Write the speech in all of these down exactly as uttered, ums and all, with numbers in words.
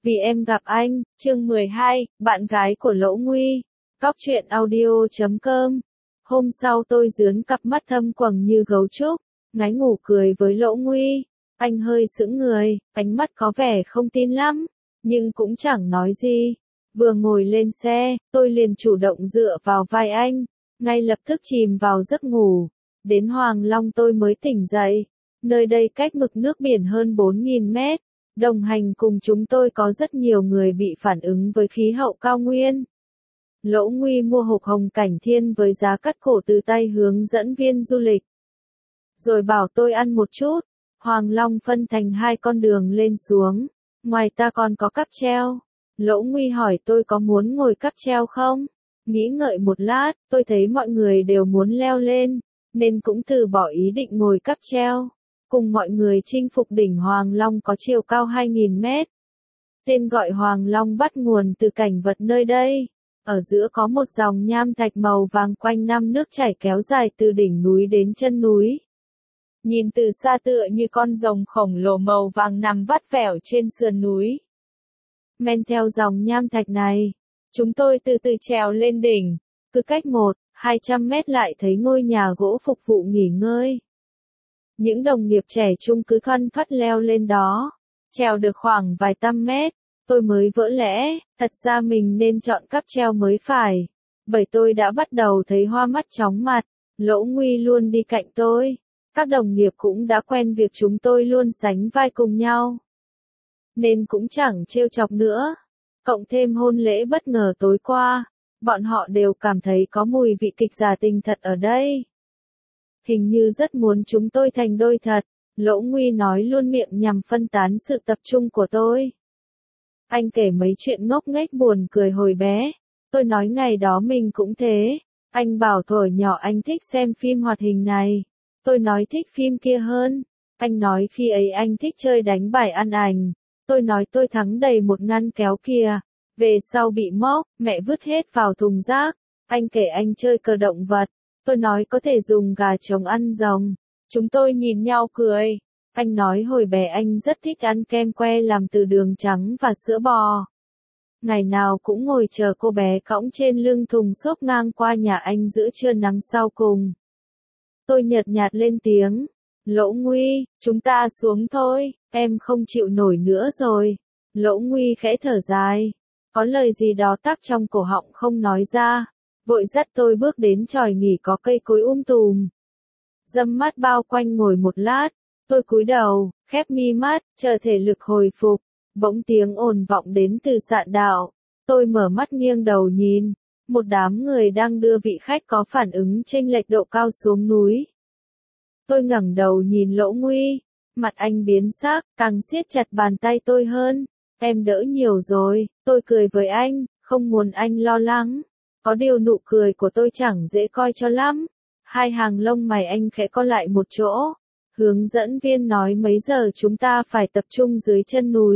Vì em gặp anh, chương mười hai, bạn gái của Lỗ Nguy. Góc truyện audio chấm com. Hôm sau tôi dướn cặp mắt thâm quầng như gấu trúc, ngáy ngủ cười với Lỗ Nguy. Anh hơi sững người, ánh mắt có vẻ không tin lắm, nhưng cũng chẳng nói gì. Vừa ngồi lên xe, tôi liền chủ động dựa vào vai anh, ngay lập tức chìm vào giấc ngủ. Đến Hoàng Long tôi mới tỉnh dậy. Nơi đây cách mực nước biển hơn bốn nghìn mét. Đồng hành cùng chúng tôi có rất nhiều người bị phản ứng với khí hậu cao nguyên. Lỗ Nguy mua hộp hồng cảnh thiên với giá cắt cổ từ tay hướng dẫn viên du lịch. Rồi bảo tôi ăn một chút. Hoàng Long phân thành hai con đường lên xuống. Ngoài ta còn có cáp treo. Lỗ Nguy hỏi tôi có muốn ngồi cáp treo không? Nghĩ ngợi một lát, tôi thấy mọi người đều muốn leo lên, nên cũng từ bỏ ý định ngồi cáp treo. Cùng mọi người chinh phục đỉnh Hoàng Long có chiều cao hai nghìn mét. Tên gọi Hoàng Long bắt nguồn từ cảnh vật nơi đây. Ở giữa có một dòng nham thạch màu vàng quanh năm nước chảy kéo dài từ đỉnh núi đến chân núi. Nhìn từ xa tựa như con rồng khổng lồ màu vàng nằm vắt vẻo trên sườn núi. Men theo dòng nham thạch này, chúng tôi từ từ trèo lên đỉnh, cứ cách một, hai trăm mét lại thấy ngôi nhà gỗ phục vụ nghỉ ngơi. Những đồng nghiệp trẻ trung cứ thoăn thoắt leo lên đó. Trèo được khoảng vài trăm mét, tôi mới vỡ lẽ, thật ra mình nên chọn cáp treo mới phải. Bởi tôi đã bắt đầu thấy hoa mắt chóng mặt. Lỗ Nguy luôn đi cạnh tôi. Các đồng nghiệp cũng đã quen việc chúng tôi luôn sánh vai cùng nhau, nên cũng chẳng trêu chọc nữa. Cộng thêm hôn lễ bất ngờ tối qua, bọn họ đều cảm thấy có mùi vị kịch giả tình thật ở đây. Hình như rất muốn chúng tôi thành đôi thật. Lỗ Nguy nói luôn miệng nhằm phân tán sự tập trung của tôi. Anh kể mấy chuyện ngốc nghếch buồn cười hồi bé. Tôi nói ngày đó mình cũng thế. Anh bảo thuở nhỏ anh thích xem phim hoạt hình này. Tôi nói thích phim kia hơn. Anh nói khi ấy anh thích chơi đánh bài ăn ảnh. Tôi nói tôi thắng đầy một ngăn kéo kia. Về sau bị móc, mẹ vứt hết vào thùng rác. Anh kể anh chơi cờ động vật. Tôi nói có thể dùng gà trống ăn rồng. Chúng tôi nhìn nhau cười. Anh nói hồi bé anh rất thích ăn kem que làm từ đường trắng và sữa bò. Ngày nào cũng ngồi chờ cô bé cõng trên lưng thùng xốp ngang qua nhà anh giữa trưa nắng sau cùng. Tôi nhợt nhạt lên tiếng. Lỗ Nguy, chúng ta xuống thôi, em không chịu nổi nữa rồi. Lỗ Nguy khẽ thở dài. Có lời gì đó tắc trong cổ họng không nói ra. Vội dắt tôi bước đến chòi nghỉ có cây cối um tùm. Dâm mắt bao quanh ngồi một lát, tôi cúi đầu, khép mi mắt, chờ thể lực hồi phục. Bỗng tiếng ồn vọng đến từ sạn đạo. Tôi mở mắt nghiêng đầu nhìn, một đám người đang đưa vị khách có phản ứng chênh lệch độ cao xuống núi. Tôi ngẩng đầu nhìn Lỗ Nguy, mặt anh biến sắc, càng siết chặt bàn tay tôi hơn. Em đỡ nhiều rồi, tôi cười với anh, không muốn anh lo lắng. Có điều nụ cười của tôi chẳng dễ coi cho lắm. Hai hàng lông mày anh khẽ co lại một chỗ. Hướng dẫn viên nói mấy giờ chúng ta phải tập trung dưới chân núi.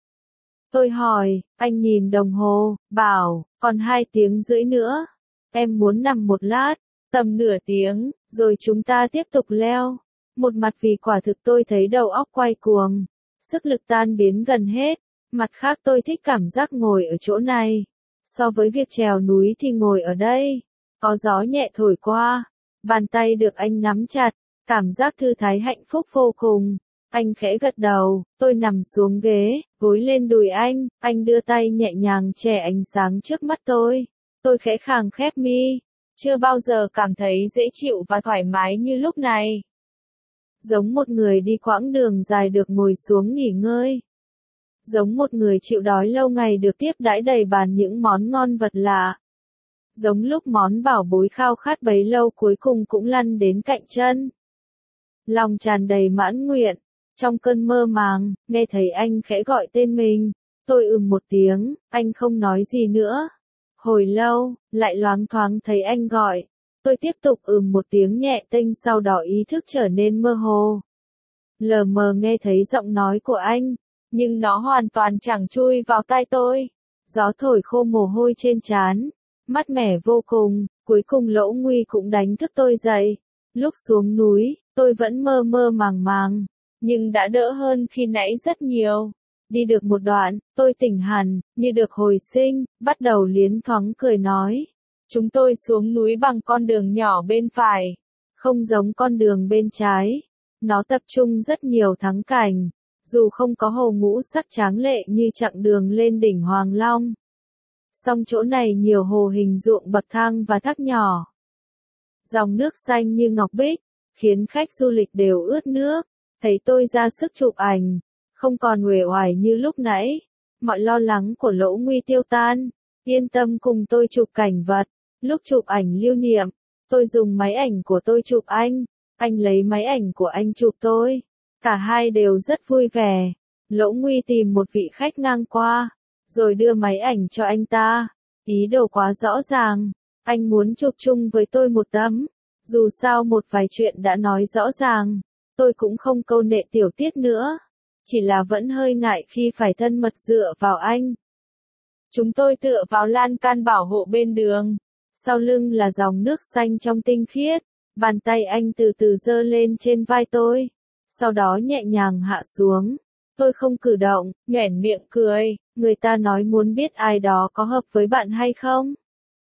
Tôi hỏi, anh nhìn đồng hồ, bảo, còn hai tiếng rưỡi nữa. Em muốn nằm một lát, tầm nửa tiếng, rồi chúng ta tiếp tục leo. Một mặt vì quả thực tôi thấy đầu óc quay cuồng, sức lực tan biến gần hết. Mặt khác tôi thích cảm giác ngồi ở chỗ này. So với việc trèo núi thì ngồi ở đây, có gió nhẹ thổi qua, bàn tay được anh nắm chặt, cảm giác thư thái hạnh phúc vô cùng. Anh khẽ gật đầu, tôi nằm xuống ghế, gối lên đùi anh, anh đưa tay nhẹ nhàng che ánh sáng trước mắt tôi. Tôi khẽ khàng khép mi, chưa bao giờ cảm thấy dễ chịu và thoải mái như lúc này. Giống một người đi quãng đường dài được ngồi xuống nghỉ ngơi. Giống một người chịu đói lâu ngày được tiếp đãi đầy bàn những món ngon vật lạ. Giống lúc món bảo bối khao khát bấy lâu cuối cùng cũng lăn đến cạnh chân. Lòng tràn đầy mãn nguyện. Trong cơn mơ màng, nghe thấy anh khẽ gọi tên mình. Tôi ừm một tiếng, anh không nói gì nữa. Hồi lâu, lại loáng thoáng thấy anh gọi. Tôi tiếp tục ừm một tiếng nhẹ tênh, sau đó ý thức trở nên mơ hồ. Lờ mờ nghe thấy giọng nói của anh, nhưng nó hoàn toàn chẳng chui vào tai tôi. Gió thổi khô mồ hôi trên trán, mát mẻ vô cùng. Cuối cùng Lỗ Nguy cũng đánh thức tôi dậy. Lúc xuống núi, tôi vẫn mơ mơ màng màng, nhưng đã đỡ hơn khi nãy rất nhiều. Đi được một đoạn, tôi tỉnh hẳn, như được hồi sinh, bắt đầu liến thoáng cười nói. Chúng tôi xuống núi bằng con đường nhỏ bên phải, không giống con đường bên trái. Nó tập trung rất nhiều thắng cảnh, dù không có hồ ngũ sắc tráng lệ như chặng đường lên đỉnh Hoàng Long. Song chỗ này nhiều hồ hình ruộng bậc thang và thác nhỏ. Dòng nước xanh như ngọc bích, khiến khách du lịch đều ướt nước. Thấy tôi ra sức chụp ảnh, không còn uể oải như lúc nãy. Mọi lo lắng của Lỗ Nguy tiêu tan, yên tâm cùng tôi chụp cảnh vật. Lúc chụp ảnh lưu niệm, tôi dùng máy ảnh của tôi chụp anh, anh lấy máy ảnh của anh chụp tôi. Cả hai đều rất vui vẻ. Lỗ Nguy tìm một vị khách ngang qua, rồi đưa máy ảnh cho anh ta. Ý đồ quá rõ ràng, anh muốn chụp chung với tôi một tấm. Dù sao một vài chuyện đã nói rõ ràng, tôi cũng không câu nệ tiểu tiết nữa. Chỉ là vẫn hơi ngại khi phải thân mật dựa vào anh. Chúng tôi tựa vào lan can bảo hộ bên đường. Sau lưng là dòng nước xanh trong tinh khiết. Bàn tay anh từ từ giơ lên trên vai tôi. Sau đó nhẹ nhàng hạ xuống. Tôi không cử động, nhoẻn miệng cười. Người ta nói muốn biết ai đó có hợp với bạn hay không.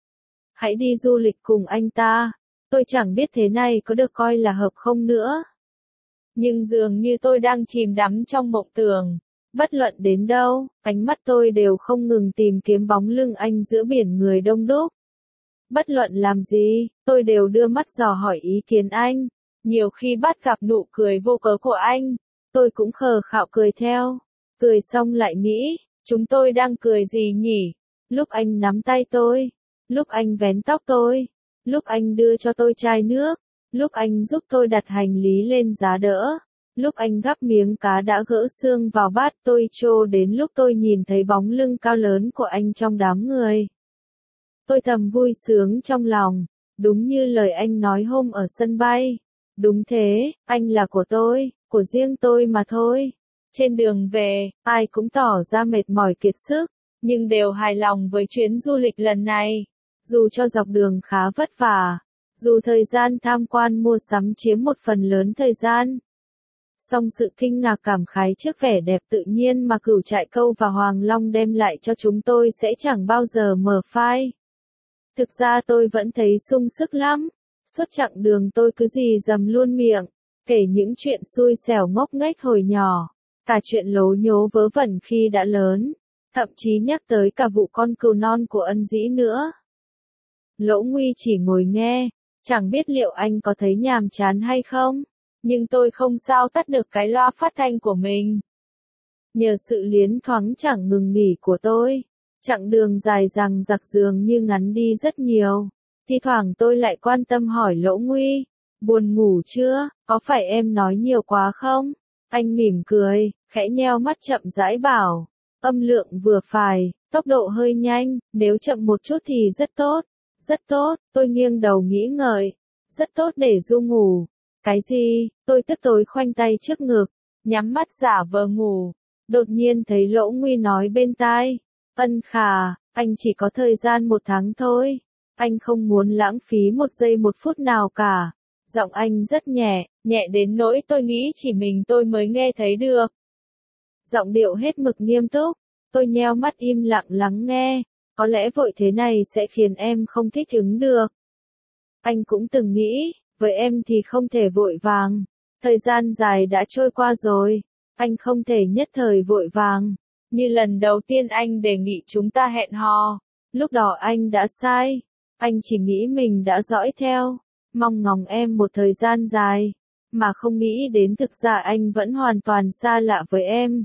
Hãy đi du lịch cùng anh ta. Tôi chẳng biết thế này có được coi là hợp không nữa. Nhưng dường như tôi đang chìm đắm trong mộng tưởng. Bất luận đến đâu, ánh mắt tôi đều không ngừng tìm kiếm bóng lưng anh giữa biển người đông đúc. Bất luận làm gì, tôi đều đưa mắt dò hỏi ý kiến anh. Nhiều khi bắt gặp nụ cười vô cớ của anh, tôi cũng khờ khạo cười theo. Cười xong lại nghĩ, chúng tôi đang cười gì nhỉ? Lúc anh nắm tay tôi, lúc anh vén tóc tôi, lúc anh đưa cho tôi chai nước, lúc anh giúp tôi đặt hành lý lên giá đỡ, lúc anh gắp miếng cá đã gỡ xương vào bát tôi trô, đến lúc tôi nhìn thấy bóng lưng cao lớn của anh trong đám người. Tôi thầm vui sướng trong lòng, đúng như lời anh nói hôm ở sân bay. Đúng thế, anh là của tôi, của riêng tôi mà thôi. Trên đường về, ai cũng tỏ ra mệt mỏi kiệt sức, nhưng đều hài lòng với chuyến du lịch lần này. Dù cho dọc đường khá vất vả, dù thời gian tham quan mua sắm chiếm một phần lớn thời gian. Song sự kinh ngạc cảm khái trước vẻ đẹp tự nhiên mà Cửu Trại Câu và Hoàng Long đem lại cho chúng tôi sẽ chẳng bao giờ mờ phai. Thực ra tôi vẫn thấy sung sức lắm. Suốt chặng đường tôi cứ rì rầm luôn miệng, kể những chuyện xui xẻo ngốc nghếch hồi nhỏ, cả chuyện lố nhố vớ vẩn khi đã lớn, thậm chí nhắc tới cả vụ con cừu non của Ân Dĩ nữa. Lỗ Nguy chỉ ngồi nghe, chẳng biết liệu anh có thấy nhàm chán hay không, nhưng tôi không sao tắt được cái loa phát thanh của mình. Nhờ sự liến thoáng chẳng ngừng nghỉ của tôi, chặng đường dài dằng dặc dường như ngắn đi rất nhiều. Thi thoảng tôi lại quan tâm hỏi Lỗ Nguy, buồn ngủ chưa, có phải em nói nhiều quá không? Anh mỉm cười, khẽ nheo mắt chậm rãi bảo, âm lượng vừa phải, tốc độ hơi nhanh, nếu chậm một chút thì rất tốt, rất tốt. Tôi nghiêng đầu nghĩ ngợi, rất tốt để du ngủ. Cái gì? Tôi tức tối khoanh tay trước ngực, nhắm mắt giả vờ ngủ. Đột nhiên thấy Lỗ Nguy nói bên tai, Ân Khà, anh chỉ có thời gian một tháng thôi. Anh không muốn lãng phí một giây một phút nào cả. Giọng anh rất nhẹ, nhẹ đến nỗi tôi nghĩ chỉ mình tôi mới nghe thấy được. Giọng điệu hết mực nghiêm túc. Tôi nheo mắt im lặng lắng nghe. Có lẽ vội thế này sẽ khiến em không thích ứng được. Anh cũng từng nghĩ, với em thì không thể vội vàng. Thời gian dài đã trôi qua rồi. Anh không thể nhất thời vội vàng. Như lần đầu tiên anh đề nghị chúng ta hẹn hò. Lúc đó anh đã sai. Anh chỉ nghĩ mình đã dõi theo, mong ngóng em một thời gian dài, mà không nghĩ đến thực ra anh vẫn hoàn toàn xa lạ với em.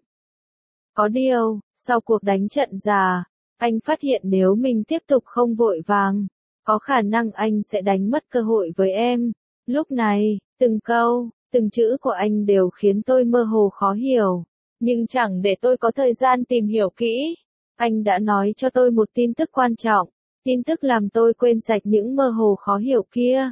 Có điều, sau cuộc đánh trận già, anh phát hiện nếu mình tiếp tục không vội vàng, có khả năng anh sẽ đánh mất cơ hội với em. Lúc này, từng câu, từng chữ của anh đều khiến tôi mơ hồ khó hiểu, nhưng chẳng để tôi có thời gian tìm hiểu kỹ. Anh đã nói cho tôi một tin tức quan trọng. Tin tức làm tôi quên sạch những mơ hồ khó hiểu kia.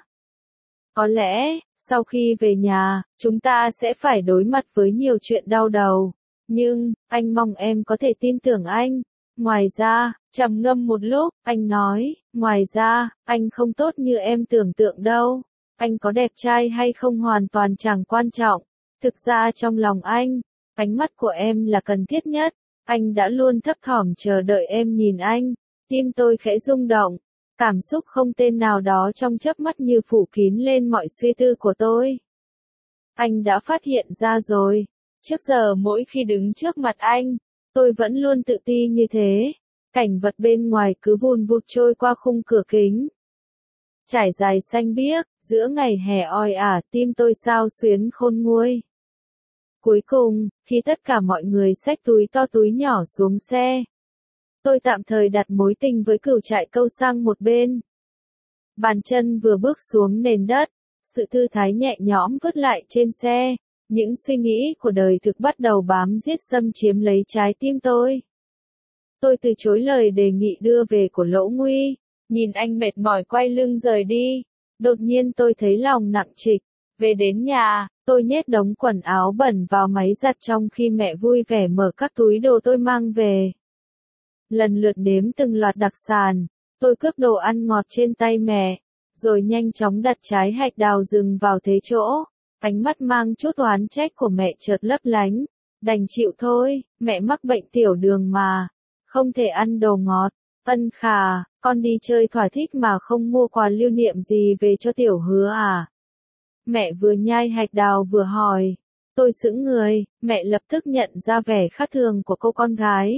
Có lẽ, sau khi về nhà, chúng ta sẽ phải đối mặt với nhiều chuyện đau đầu. Nhưng, anh mong em có thể tin tưởng anh. Ngoài ra, trầm ngâm một lúc, anh nói, ngoài ra, anh không tốt như em tưởng tượng đâu. Anh có đẹp trai hay không hoàn toàn chẳng quan trọng. Thực ra trong lòng anh, ánh mắt của em là cần thiết nhất. Anh đã luôn thấp thỏm chờ đợi em nhìn anh. Tim tôi khẽ rung động. Cảm xúc không tên nào đó trong chớp mắt như phủ kín lên mọi suy tư của tôi. Anh đã phát hiện ra rồi. Trước giờ mỗi khi đứng trước mặt anh, tôi vẫn luôn tự ti như thế. Cảnh vật bên ngoài cứ vùn vụt trôi qua khung cửa kính. Trải dài xanh biếc, giữa ngày hè oi ả, tim tôi xao xuyến khôn nguôi. Cuối cùng, khi tất cả mọi người xách túi to túi nhỏ xuống xe, tôi tạm thời đặt mối tình với Cửu Trại Câu sang một bên. Bàn chân vừa bước xuống nền đất, sự thư thái nhẹ nhõm vứt lại trên xe, những suy nghĩ của đời thực bắt đầu bám giết xâm chiếm lấy trái tim tôi. Tôi từ chối lời đề nghị đưa về của Lỗ Nguy, nhìn anh mệt mỏi quay lưng rời đi, đột nhiên tôi thấy lòng nặng trịch. Về đến nhà, tôi nhét đống quần áo bẩn vào máy giặt trong khi mẹ vui vẻ mở các túi đồ tôi mang về. Lần lượt nếm từng loạt đặc sản, tôi cướp đồ ăn ngọt trên tay mẹ, rồi nhanh chóng đặt trái hạch đào rừng vào thế chỗ. Ánh mắt mang chút oán trách của mẹ chợt lấp lánh. Đành chịu thôi, mẹ mắc bệnh tiểu đường mà, không thể ăn đồ ngọt. Ân Khà, con đi chơi thỏa thích mà không mua quà lưu niệm gì về cho tiểu Hứa à? Mẹ vừa nhai hạch đào vừa hỏi. Tôi sững người, mẹ lập tức nhận ra vẻ khác thường của cô con gái.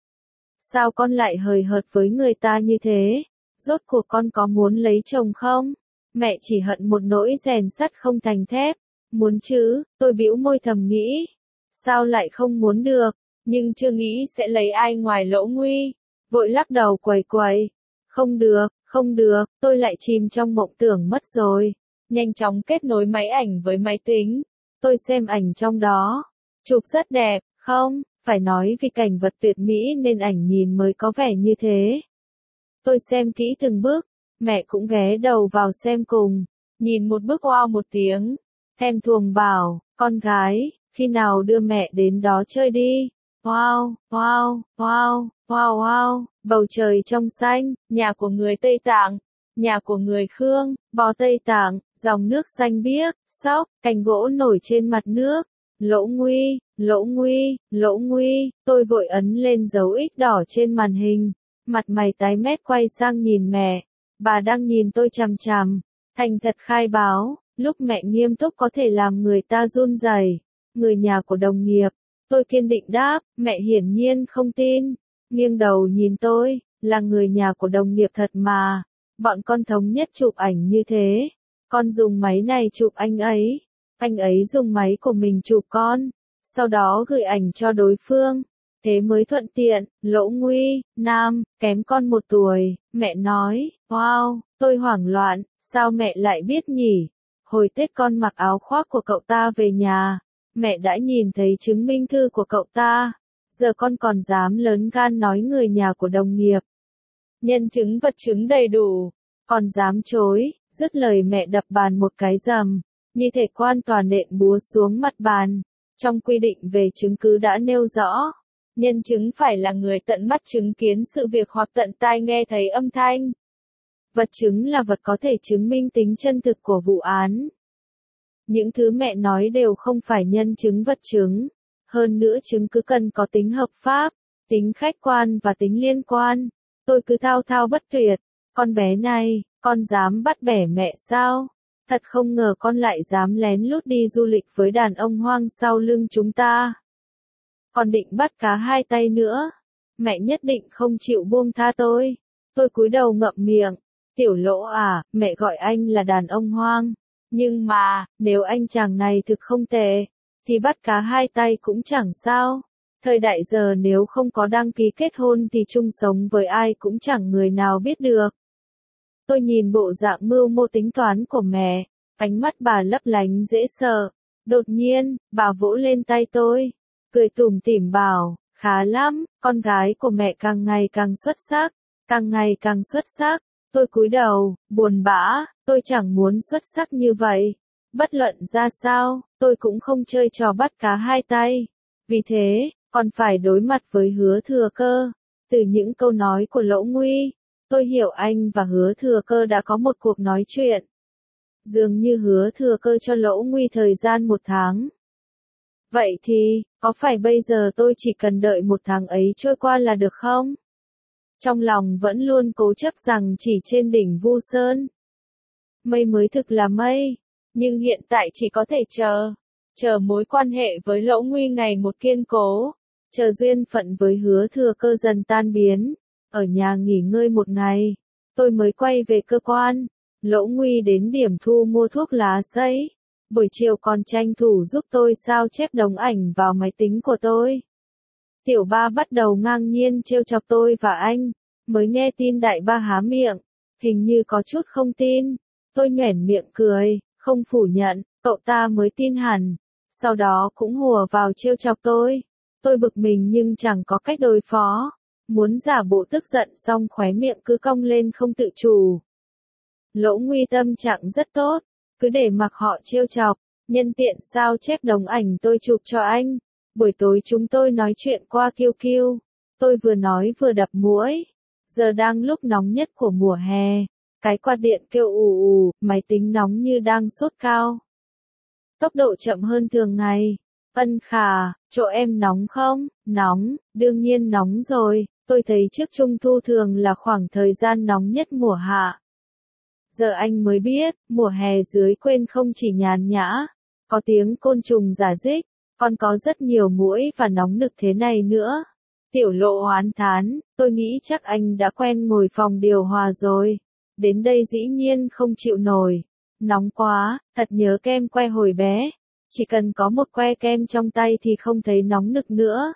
Sao con lại hời hợt với người ta như thế? Rốt cuộc con có muốn lấy chồng không? Mẹ chỉ hận một nỗi rèn sắt không thành thép. Muốn chứ, tôi bĩu môi thầm nghĩ. Sao lại không muốn được, nhưng chưa nghĩ sẽ lấy ai ngoài Lỗ Nguy. Vội lắc đầu quẩy quẩy. Không được, không được, tôi lại chìm trong mộng tưởng mất rồi. Nhanh chóng kết nối máy ảnh với máy tính. Tôi xem ảnh trong đó. Chụp rất đẹp, không? Phải nói vì cảnh vật tuyệt mỹ nên ảnh nhìn mới có vẻ như thế. Tôi xem kỹ từng bước. Mẹ cũng ghé đầu vào xem cùng. Nhìn một bước wow một tiếng. Thèm thuồng bảo, con gái, khi nào đưa mẹ đến đó chơi đi. Wow, wow, wow, wow wow, bầu trời trong xanh, nhà của người Tây Tạng, nhà của người Khương, bò Tây Tạng, dòng nước xanh biếc, sóc, cành gỗ nổi trên mặt nước. Lỗ Nguy, Lỗ Nguy, Lỗ Nguy, tôi vội ấn lên dấu X đỏ trên màn hình. Mặt mày tái mét quay sang nhìn mẹ. Bà đang nhìn tôi chằm chằm. Thành thật khai báo, lúc mẹ nghiêm túc có thể làm người ta run rẩy. Người nhà của đồng nghiệp. Tôi kiên định đáp, mẹ hiển nhiên không tin. Nghiêng đầu nhìn tôi, là người nhà của đồng nghiệp thật mà. Bọn con thống nhất chụp ảnh như thế. Con dùng máy này chụp anh ấy. Anh ấy dùng máy của mình chụp con. Sau đó gửi ảnh cho đối phương. Thế mới thuận tiện. Lỗ Nguy, nam, kém con một tuổi. Mẹ nói, wow, tôi hoảng loạn. Sao mẹ lại biết nhỉ? Hồi Tết con mặc áo khoác của cậu ta về nhà. Mẹ đã nhìn thấy chứng minh thư của cậu ta. Giờ con còn dám lớn gan nói người nhà của đồng nghiệp. Nhân chứng vật chứng đầy đủ. Còn dám chối. Dứt lời mẹ đập bàn một cái rầm. Như thể quan tòa nện búa xuống mặt bàn. Trong quy định về chứng cứ đã nêu rõ. Nhân chứng phải là người tận mắt chứng kiến sự việc hoặc tận tai nghe thấy âm thanh. Vật chứng là vật có thể chứng minh tính chân thực của vụ án. Những thứ mẹ nói đều không phải nhân chứng vật chứng. Hơn nữa chứng cứ cần có tính hợp pháp, tính khách quan và tính liên quan. Tôi cứ thao thao bất tuyệt. Con bé này, con dám bắt bẻ mẹ sao? Thật không ngờ con lại dám lén lút đi du lịch với đàn ông hoang sau lưng chúng ta. Còn định bắt cá hai tay nữa. Mẹ nhất định không chịu buông tha tôi. Tôi cúi đầu ngậm miệng. Tiểu Lỗ à, mẹ gọi anh là đàn ông hoang. Nhưng mà, nếu anh chàng này thực không tệ, thì bắt cá hai tay cũng chẳng sao. Thời đại giờ nếu không có đăng ký kết hôn thì chung sống với ai cũng chẳng người nào biết được. Tôi nhìn bộ dạng mưu mô tính toán của mẹ, ánh mắt bà lấp lánh dễ sợ. Đột nhiên, bà vỗ lên tay tôi, cười tủm tỉm bảo, khá lắm, con gái của mẹ càng ngày càng xuất sắc, càng ngày càng xuất sắc. Tôi cúi đầu, buồn bã, tôi chẳng muốn xuất sắc như vậy. Bất luận ra sao, tôi cũng không chơi trò bắt cá hai tay. Vì thế, còn phải đối mặt với Hứa Thừa Cơ. Từ những câu nói của Lỗ Nguy, tôi hiểu anh và Hứa Thừa Cơ đã có một cuộc nói chuyện. Dường như Hứa Thừa Cơ cho Lỗ Nguy thời gian một tháng. Vậy thì, có phải bây giờ tôi chỉ cần đợi một tháng ấy trôi qua là được không? Trong lòng vẫn luôn cố chấp rằng chỉ trên đỉnh Vu Sơn mây mới thực là mây, nhưng hiện tại chỉ có thể chờ, chờ mối quan hệ với Lỗ Nguy ngày một kiên cố, chờ duyên phận với Hứa Thừa Cơ dần tan biến. Ở nhà nghỉ ngơi một ngày, tôi mới quay về cơ quan. Lỗ Nguy đến điểm thu mua thuốc lá sấy, buổi chiều còn tranh thủ giúp tôi sao chép đống ảnh vào máy tính của tôi. Tiểu ba bắt đầu ngang nhiên trêu chọc tôi và anh, mới nghe tin đại ba há miệng, hình như có chút không tin. Tôi nhoẻn miệng cười, không phủ nhận, cậu ta mới tin hẳn, sau đó cũng hùa vào trêu chọc tôi. Tôi bực mình nhưng chẳng có cách đối phó, muốn giả bộ tức giận xong khóe miệng cứ cong lên không tự chủ. Lỗ Nguy tâm trạng rất tốt, cứ để mặc họ trêu chọc, nhân tiện sao chép đống ảnh tôi chụp cho anh. Buổi tối chúng tôi nói chuyện qua Q Q, tôi vừa nói vừa đập muỗi. Giờ đang lúc nóng nhất của mùa hè, cái quạt điện kêu ù ù, máy tính nóng như đang sốt cao. Tốc độ chậm hơn thường ngày. Ân Khà, chỗ em nóng không? Nóng, đương nhiên nóng rồi, tôi thấy trước Trung thu thường là khoảng thời gian nóng nhất mùa hạ. Giờ anh mới biết, mùa hè dưới quên không chỉ nhàn nhã, có tiếng côn trùng rả rích, còn có rất nhiều muỗi và nóng nực thế này nữa. Tiểu Lộ oán thán, tôi nghĩ chắc anh đã quen ngồi phòng điều hòa rồi. Đến đây dĩ nhiên không chịu nổi. Nóng quá, thật nhớ kem que hồi bé. Chỉ cần có một que kem trong tay thì không thấy nóng nực nữa.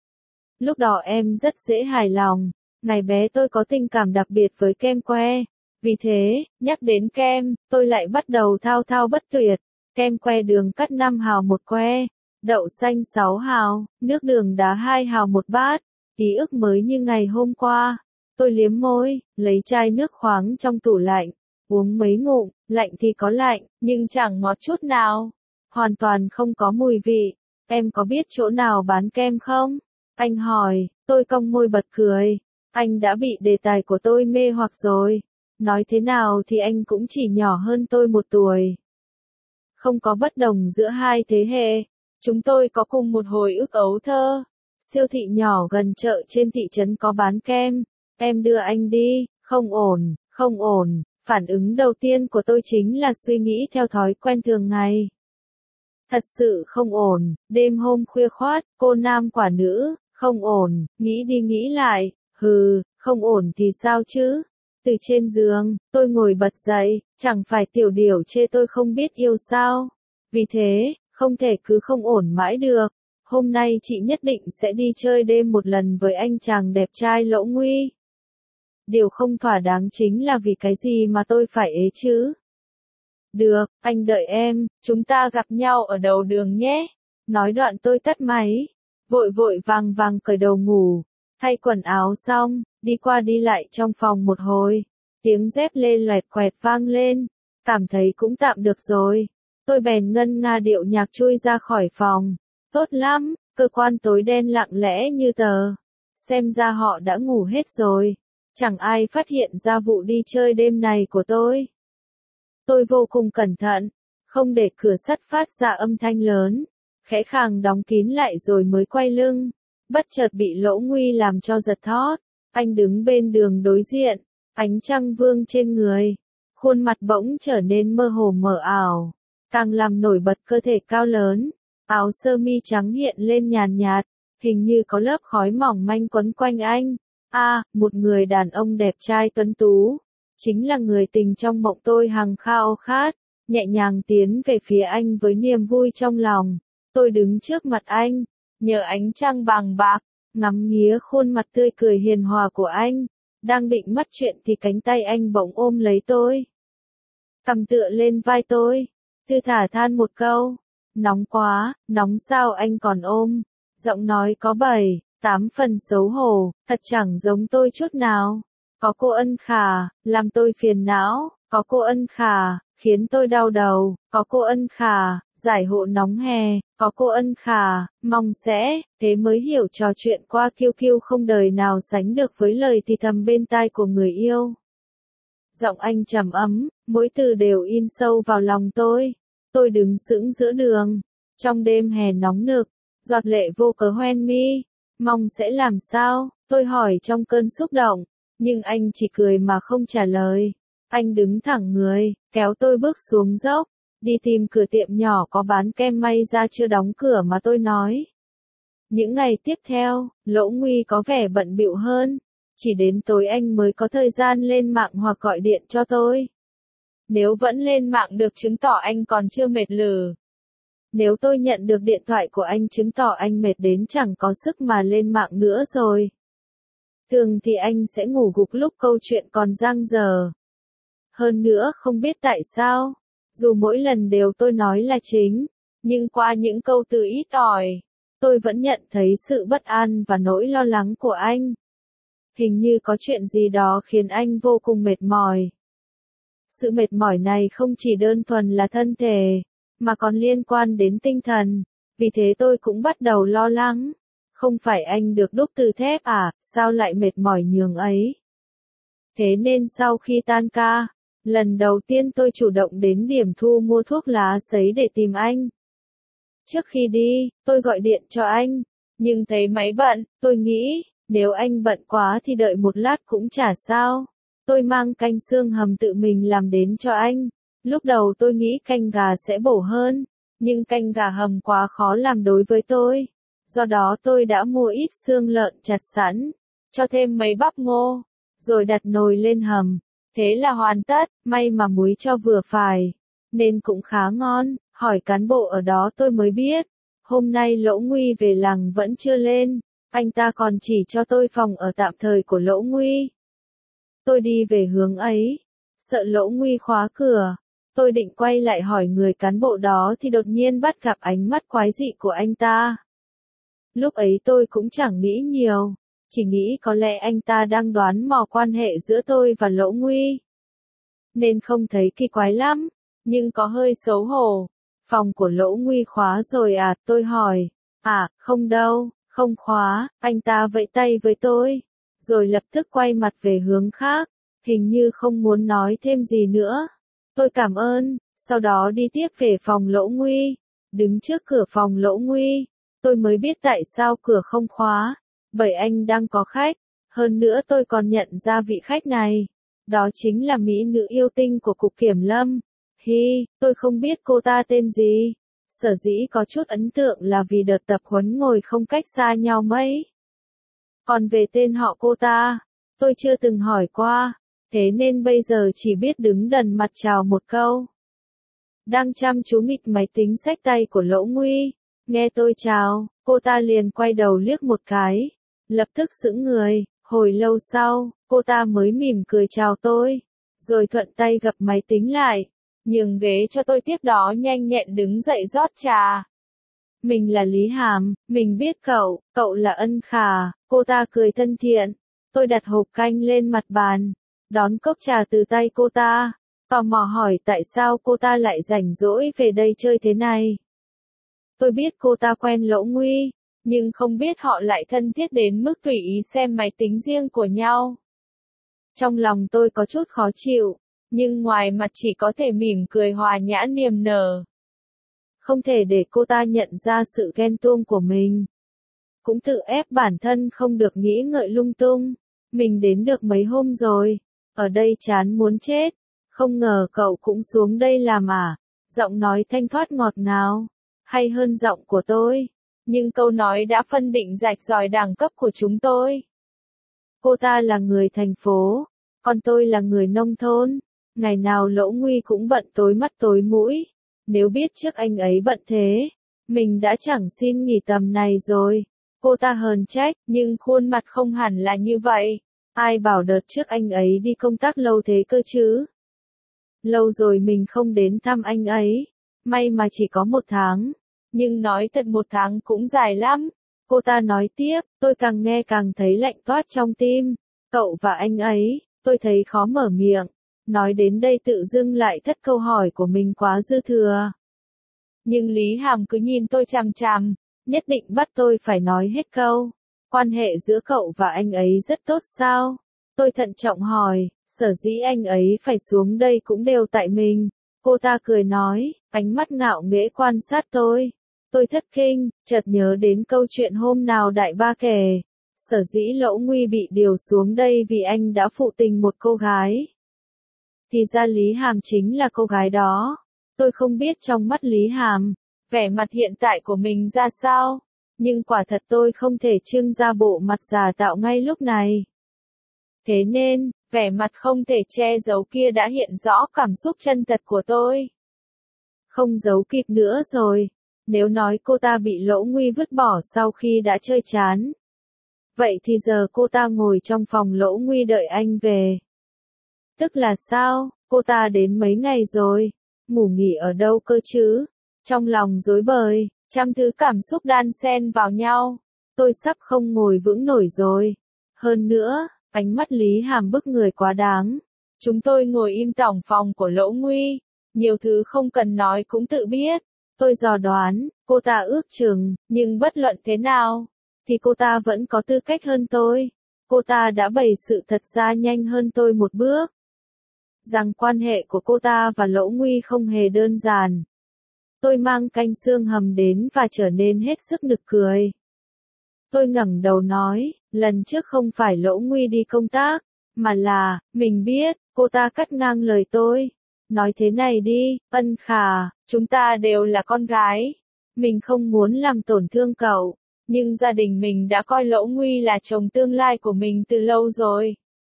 Lúc đó em rất dễ hài lòng. Ngày bé tôi có tình cảm đặc biệt với kem que. Vì thế, nhắc đến kem, tôi lại bắt đầu thao thao bất tuyệt. Kem que đường cắt năm hào một que, đậu xanh sáu hào, nước đường đá hai hào một bát. Ký ức mới như ngày hôm qua. Tôi liếm môi, lấy chai nước khoáng trong tủ lạnh, uống mấy ngụm, lạnh thì có lạnh, nhưng chẳng ngọt chút nào. Hoàn toàn không có mùi vị. Em có biết chỗ nào bán kem không? Anh hỏi, tôi cong môi bật cười. Anh đã bị đề tài của tôi mê hoặc rồi. Nói thế nào thì anh cũng chỉ nhỏ hơn tôi một tuổi. Không có bất đồng giữa hai thế hệ. Chúng tôi có cùng một hồi ức ấu thơ. Siêu thị nhỏ gần chợ trên thị trấn có bán kem. Em đưa anh đi. Không ổn, không ổn. Phản ứng đầu tiên của tôi chính là suy nghĩ theo thói quen thường ngày. Thật sự không ổn, đêm hôm khuya khoát, cô nam quả nữ, không ổn, nghĩ đi nghĩ lại, hừ, không ổn thì sao chứ? Từ trên giường, tôi ngồi bật dậy, chẳng phải tiểu điểu chê tôi không biết yêu sao? Vì thế, không thể cứ không ổn mãi được. Hôm nay chị nhất định sẽ đi chơi đêm một lần với anh chàng đẹp trai Lỗ Nguy. Điều không thỏa đáng chính là vì cái gì mà tôi phải ế chứ? Được, anh đợi em, chúng ta gặp nhau ở đầu đường nhé. Nói đoạn tôi tắt máy, vội vội vàng vàng cởi đồ ngủ, thay quần áo xong, đi qua đi lại trong phòng một hồi. Tiếng dép lê loẹt quẹt vang lên, cảm thấy cũng tạm được rồi. Tôi bèn ngân nga điệu nhạc chui ra khỏi phòng. Tốt lắm, cơ quan tối đen lặng lẽ như tờ. Xem ra họ đã ngủ hết rồi. Chẳng ai phát hiện ra vụ đi chơi đêm này của tôi. Tôi vô cùng cẩn thận, không để cửa sắt phát ra âm thanh lớn, khẽ khàng đóng kín lại rồi mới quay lưng. Bất chợt bị Lỗ Nguy làm cho giật thót. Anh đứng bên đường đối diện, ánh trăng vương trên người, khuôn mặt bỗng trở nên mơ hồ mờ ảo, càng làm nổi bật cơ thể cao lớn. Áo sơ mi trắng hiện lên nhàn nhạt, hình như có lớp khói mỏng manh quấn quanh anh. A, à, một người đàn ông đẹp trai tuấn tú, chính là người tình trong mộng tôi hằng khao khát, nhẹ nhàng tiến về phía anh với niềm vui trong lòng. Tôi đứng trước mặt anh, nhờ ánh trăng bàng bạc, ngắm nghía khuôn mặt tươi cười hiền hòa của anh. Đang định bắt chuyện thì cánh tay anh bỗng ôm lấy tôi, cầm tựa lên vai tôi, thư thả than một câu. Nóng quá, nóng sao anh còn ôm? Giọng nói có bảy, tám phần xấu hổ, thật chẳng giống tôi chút nào. Có cô Ân Khà, làm tôi phiền não, có cô Ân Khà, khiến tôi đau đầu, có cô Ân Khà, giải hộ nóng hè, có cô Ân Khà, mong sẽ, thế mới hiểu trò chuyện qua Q Q không đời nào sánh được với lời thì thầm bên tai của người yêu. Giọng anh trầm ấm, mỗi từ đều in sâu vào lòng tôi. Tôi đứng sững giữa đường, Trong đêm hè nóng nực, giọt lệ vô cớ hoen mi, mong sẽ làm sao, tôi hỏi trong cơn xúc động, nhưng anh chỉ cười mà không trả lời. Anh đứng thẳng người, kéo tôi bước xuống dốc, đi tìm cửa tiệm nhỏ có bán kem may ra chưa đóng cửa mà tôi nói. Những ngày tiếp theo, Lỗ Nguy có vẻ bận bịu hơn, chỉ đến tối anh mới có thời gian lên mạng hoặc gọi điện cho tôi. Nếu vẫn lên mạng được chứng tỏ anh còn chưa mệt lử. Nếu tôi nhận được điện thoại của anh chứng tỏ anh mệt đến chẳng có sức mà lên mạng nữa rồi. Thường thì anh sẽ ngủ gục lúc câu chuyện còn dang dở. Hơn nữa không biết tại sao, dù mỗi lần đều tôi nói là chính, nhưng qua những câu từ ít ỏi, tôi vẫn nhận thấy sự bất an và nỗi lo lắng của anh. Hình như có chuyện gì đó khiến anh vô cùng mệt mỏi. Sự mệt mỏi này không chỉ đơn thuần là thân thể, mà còn liên quan đến tinh thần, vì thế tôi cũng bắt đầu lo lắng. Không phải anh được đúc từ thép à, sao lại mệt mỏi nhường ấy? Thế nên sau khi tan ca, lần đầu tiên tôi chủ động đến điểm thu mua thuốc lá sấy để tìm anh. Trước khi đi, tôi gọi điện cho anh, nhưng thấy máy bận, tôi nghĩ, nếu anh bận quá thì đợi một lát cũng chả sao. Tôi mang canh xương hầm tự mình làm đến cho anh. Lúc đầu tôi nghĩ canh gà sẽ bổ hơn, nhưng canh gà hầm quá khó làm đối với tôi. Do đó tôi đã mua ít xương lợn chặt sẵn, cho thêm mấy bắp ngô, rồi đặt nồi lên hầm. Thế là hoàn tất, may mà muối cho vừa phải, nên cũng khá ngon. Hỏi cán bộ ở đó tôi mới biết, hôm nay Lỗ Nguy về làng vẫn chưa lên, anh ta còn chỉ cho tôi phòng ở tạm thời của Lỗ Nguy. Tôi đi về hướng ấy, sợ Lỗ Nguy khóa cửa. Tôi định quay lại hỏi người cán bộ đó thì đột nhiên bắt gặp ánh mắt quái dị của anh ta. Lúc ấy tôi cũng chẳng nghĩ nhiều, chỉ nghĩ có lẽ anh ta đang đoán mò quan hệ giữa tôi và Lỗ Nguy. Nên không thấy kỳ quái lắm, nhưng có hơi xấu hổ. Phòng của Lỗ Nguy khóa rồi à, tôi hỏi. À, không đâu, không khóa, anh ta vẫy tay với tôi, rồi lập tức quay mặt về hướng khác, hình như không muốn nói thêm gì nữa. Tôi cảm ơn, sau đó đi tiếp về phòng Lỗ Nguy. Đứng trước cửa phòng Lỗ Nguy, tôi mới biết tại sao cửa không khóa, bởi anh đang có khách. Hơn nữa tôi còn nhận ra vị khách này, đó chính là mỹ nữ yêu tinh của Cục Kiểm Lâm. Hi, tôi không biết cô ta tên gì. Sở dĩ có chút ấn tượng là vì đợt tập huấn ngồi không cách xa nhau mấy. Còn về tên họ cô ta, tôi chưa từng hỏi qua, thế nên bây giờ chỉ biết đứng đần mặt chào một câu. Đang chăm chú nghịch máy tính xách tay của Lỗ Nguy, nghe tôi chào, cô ta liền quay đầu liếc một cái, lập tức sững người. Hồi lâu sau, cô ta mới mỉm cười chào tôi, rồi thuận tay gập máy tính lại, nhường ghế cho tôi, tiếp đó nhanh nhẹn đứng dậy rót trà. Mình là Lý Hàm, mình biết cậu, cậu là Ân Khả. Cô ta cười thân thiện. Tôi đặt hộp canh lên mặt bàn, đón cốc trà từ tay cô ta, tò mò hỏi tại sao cô ta lại rảnh rỗi về đây chơi thế này. Tôi biết cô ta quen Lỗ Nguy, nhưng không biết họ lại thân thiết đến mức tùy ý xem máy tính riêng của nhau. Trong lòng tôi có chút khó chịu, nhưng ngoài mặt chỉ có thể mỉm cười hòa nhã niềm nở. Không thể để cô ta nhận ra sự ghen tuông của mình. Cũng tự ép bản thân không được nghĩ ngợi lung tung. Mình đến được mấy hôm rồi, ở đây chán muốn chết. Không ngờ cậu cũng xuống đây làm à? Giọng nói thanh thoát ngọt ngào, hay hơn giọng của tôi. Nhưng câu nói đã phân định rạch ròi đẳng cấp của chúng tôi. Cô ta là người thành phố, còn tôi là người nông thôn. Ngày nào Lỗ Nguy cũng bận tối mắt tối mũi. Nếu biết trước anh ấy bận thế, mình đã chẳng xin nghỉ tầm này rồi. Cô ta hờn trách, nhưng khuôn mặt không hẳn là như vậy. Ai bảo đợt trước anh ấy đi công tác lâu thế cơ chứ? Lâu rồi mình không đến thăm anh ấy. May mà chỉ có một tháng. Nhưng nói thật một tháng cũng dài lắm. Cô ta nói tiếp, tôi càng nghe càng thấy lạnh toát trong tim. Cậu và anh ấy, tôi thấy khó mở miệng. Nói đến đây tự dưng lại thất câu hỏi của mình quá dư thừa. Nhưng Lý Hàm cứ nhìn tôi chằm chằm, nhất định bắt tôi phải nói hết câu. Quan hệ giữa cậu và anh ấy rất tốt sao? Tôi thận trọng hỏi, sở dĩ anh ấy phải xuống đây cũng đều tại mình. Cô ta cười nói, ánh mắt ngạo nghễ quan sát tôi. Tôi thất kinh, chợt nhớ đến câu chuyện hôm nào đại ba kể. Sở dĩ Lỗ Nguy bị điều xuống đây vì anh đã phụ tình một cô gái. Thì ra Lý Hàm chính là cô gái đó. Tôi không biết trong mắt Lý Hàm, vẻ mặt hiện tại của mình ra sao. Nhưng quả thật tôi không thể trưng ra bộ mặt giả tạo ngay lúc này. Thế nên, vẻ mặt không thể che giấu kia đã hiện rõ cảm xúc chân thật của tôi. Không giấu kịp nữa rồi. Nếu nói cô ta bị Lỗ Nguy vứt bỏ sau khi đã chơi chán. Vậy thì giờ cô ta ngồi trong phòng Lỗ Nguy đợi anh về. Tức là sao, cô ta đến mấy ngày rồi, ngủ nghỉ ở đâu cơ chứ? Trong lòng rối bời, trăm thứ cảm xúc đan xen vào nhau. Tôi sắp không ngồi vững nổi rồi. Hơn nữa, ánh mắt Lý Hàm bức người quá đáng. Chúng tôi ngồi im tỏng phòng của Lỗ Nguy. Nhiều thứ không cần nói cũng tự biết. Tôi dò đoán, cô ta ước chừng, nhưng bất luận thế nào, thì cô ta vẫn có tư cách hơn tôi. Cô ta đã bày sự thật ra nhanh hơn tôi một bước. Rằng quan hệ của cô ta và Lỗ Nguy không hề đơn giản. Tôi mang canh xương hầm đến và trở nên hết sức nực cười. Tôi ngẩng đầu nói, lần trước không phải Lỗ Nguy đi công tác, mà là, mình biết, cô ta cắt ngang lời tôi. Nói thế này đi, Ân Khả, chúng ta đều là con gái. Mình không muốn làm tổn thương cậu, nhưng gia đình mình đã coi Lỗ Nguy là chồng tương lai của mình từ lâu rồi.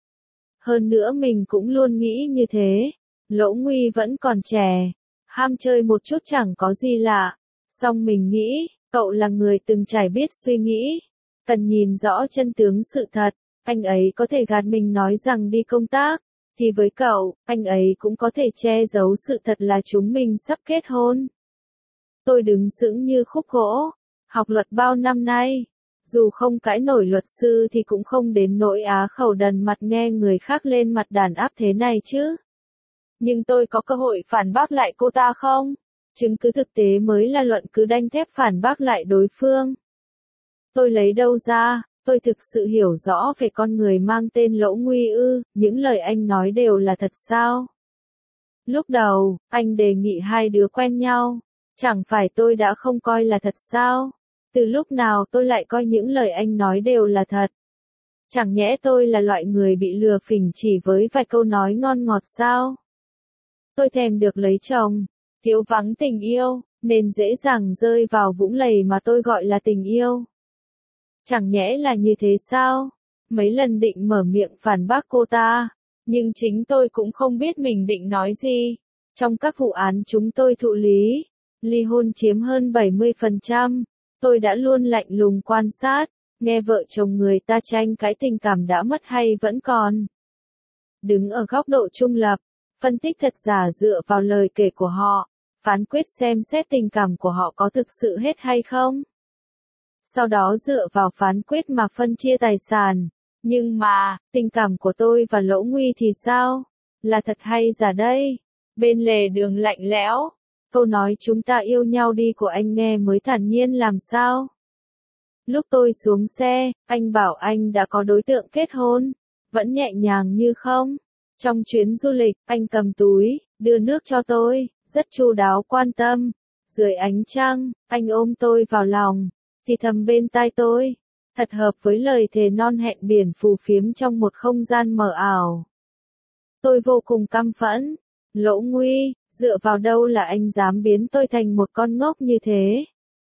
Hơn nữa mình cũng luôn nghĩ như thế. Lỗ Nguy vẫn còn trẻ, ham chơi một chút chẳng có gì lạ. Song mình nghĩ, cậu là người từng trải biết suy nghĩ. Cần nhìn rõ chân tướng sự thật, anh ấy có thể gạt mình nói rằng đi công tác. Thì với cậu, anh ấy cũng có thể che giấu sự thật là chúng mình sắp kết hôn. Tôi đứng sững như khúc gỗ. Học luật bao năm nay, dù không cãi nổi luật sư thì cũng không đến nỗi á khẩu đần mặt nghe người khác lên mặt đàn áp thế này chứ. Nhưng tôi có cơ hội phản bác lại cô ta không? Chứng cứ thực tế mới là luận cứ đanh thép phản bác lại đối phương. Tôi lấy đâu ra? Tôi thực sự hiểu rõ về con người mang tên Lỗ Nguy ư, những lời anh nói đều là thật sao? Lúc đầu, anh đề nghị hai đứa quen nhau, chẳng phải tôi đã không coi là thật sao? Từ lúc nào tôi lại coi những lời anh nói đều là thật? Chẳng nhẽ tôi là loại người bị lừa phỉnh chỉ với vài câu nói ngon ngọt sao? Tôi thèm được lấy chồng, thiếu vắng tình yêu, nên dễ dàng rơi vào vũng lầy mà tôi gọi là tình yêu. Chẳng nhẽ là như thế sao? Mấy lần định mở miệng phản bác cô ta, nhưng chính tôi cũng không biết mình định nói gì. Trong các vụ án chúng tôi thụ lý, ly hôn chiếm hơn bảy mươi phần trăm, tôi đã luôn lạnh lùng quan sát, nghe vợ chồng người ta tranh cãi tình cảm đã mất hay vẫn còn. Đứng ở góc độ trung lập, phân tích thật giả dựa vào lời kể của họ, phán quyết xem xét tình cảm của họ có thực sự hết hay không. Sau đó dựa vào phán quyết mà phân chia tài sản. Nhưng mà, tình cảm của tôi và Lỗ Nguy thì sao? Là thật hay giả đây? Bên lề đường lạnh lẽo, câu nói chúng ta yêu nhau đi của anh nghe mới thản nhiên làm sao? Lúc tôi xuống xe, anh bảo anh đã có đối tượng kết hôn, vẫn nhẹ nhàng như không. Trong chuyến du lịch, anh cầm túi, đưa nước cho tôi, rất chu đáo quan tâm. Dưới ánh trăng, anh ôm tôi vào lòng, thì thầm bên tai tôi, thật hợp với lời thề non hẹn biển phù phiếm trong một không gian mờ ảo. Tôi vô cùng căm phẫn. Lỗ Nguy, dựa vào đâu là anh dám biến tôi thành một con ngốc như thế?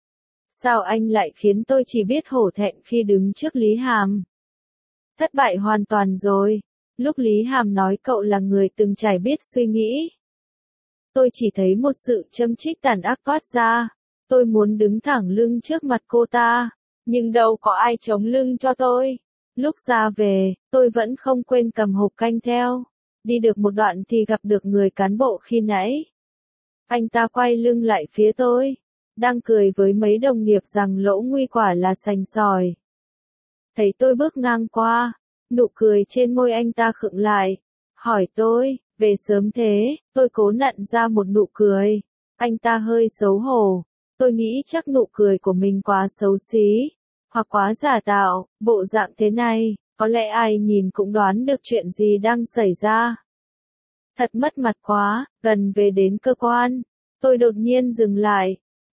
Sao anh lại khiến tôi chỉ biết hổ thẹn khi đứng trước Lý Hàm? Thất bại hoàn toàn rồi. Lúc Lý Hàm nói cậu là người từng trải biết suy nghĩ, tôi chỉ thấy một sự châm chích tàn ác toát ra. Tôi muốn đứng thẳng lưng trước mặt cô ta, nhưng đâu có ai chống lưng cho tôi. Lúc ra về, tôi vẫn không quên cầm hộp canh theo. Đi được một đoạn thì gặp được người cán bộ khi nãy. Anh ta quay lưng lại phía tôi, đang cười với mấy đồng nghiệp rằng Lỗ Nguy quả là sành sỏi. Thấy tôi bước ngang qua, nụ cười trên môi anh ta khựng lại, hỏi tôi, về sớm thế? Tôi cố nặn ra một nụ cười. Anh ta hơi xấu hổ. Tôi nghĩ chắc nụ cười của mình quá xấu xí, hoặc quá giả tạo. Bộ dạng thế này, có lẽ ai nhìn cũng đoán được chuyện gì đang xảy ra. Thật mất mặt quá. Gần về đến cơ quan, tôi đột nhiên dừng lại.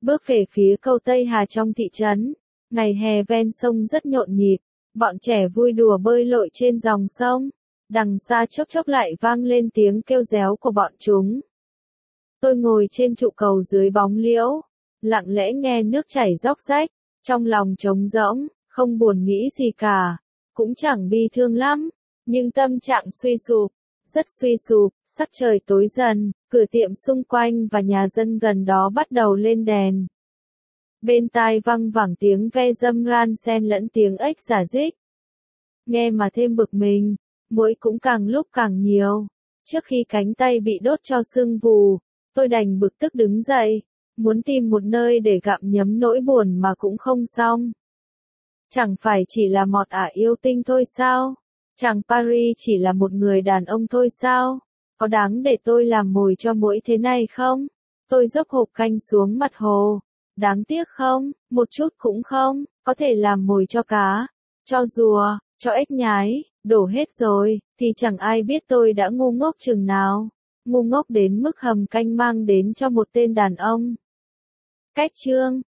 bước về phía cầu Tây Hà trong thị trấn. Ngày hè ven sông rất nhộn nhịp, bọn trẻ vui đùa bơi lội trên dòng sông. Đằng xa chốc chốc lại vang lên tiếng kêu réo của bọn chúng. Tôi ngồi trên trụ cầu dưới bóng liễu, lặng lẽ nghe nước chảy róc rách, trong lòng trống rỗng, không buồn nghĩ gì cả, cũng chẳng bi thương lắm, nhưng tâm trạng suy sụp, rất suy sụp. Sắc trời tối dần, cửa tiệm xung quanh và nhà dân gần đó bắt đầu lên đèn. Bên tai văng vẳng tiếng ve dâm ran xen lẫn tiếng ếch rả rích. Nghe mà thêm bực mình, muỗi cũng càng lúc càng nhiều. Trước khi cánh tay bị đốt cho sưng vù, tôi đành bực tức đứng dậy, muốn tìm một nơi để gặm nhấm nỗi buồn mà cũng không xong. Chẳng phải chỉ là một ả yêu tinh thôi sao? Chàng Paris chỉ là một người đàn ông thôi sao? Có đáng để tôi làm mồi cho muỗi thế này không? Tôi dốc hộp canh xuống mặt hồ. Đáng tiếc không? Một chút cũng không. Có thể làm mồi cho cá, cho rùa, cho ếch nhái, đổ hết rồi, thì chẳng ai biết tôi đã ngu ngốc chừng nào. Ngu ngốc đến mức hầm canh mang đến cho một tên đàn ông. Cách chương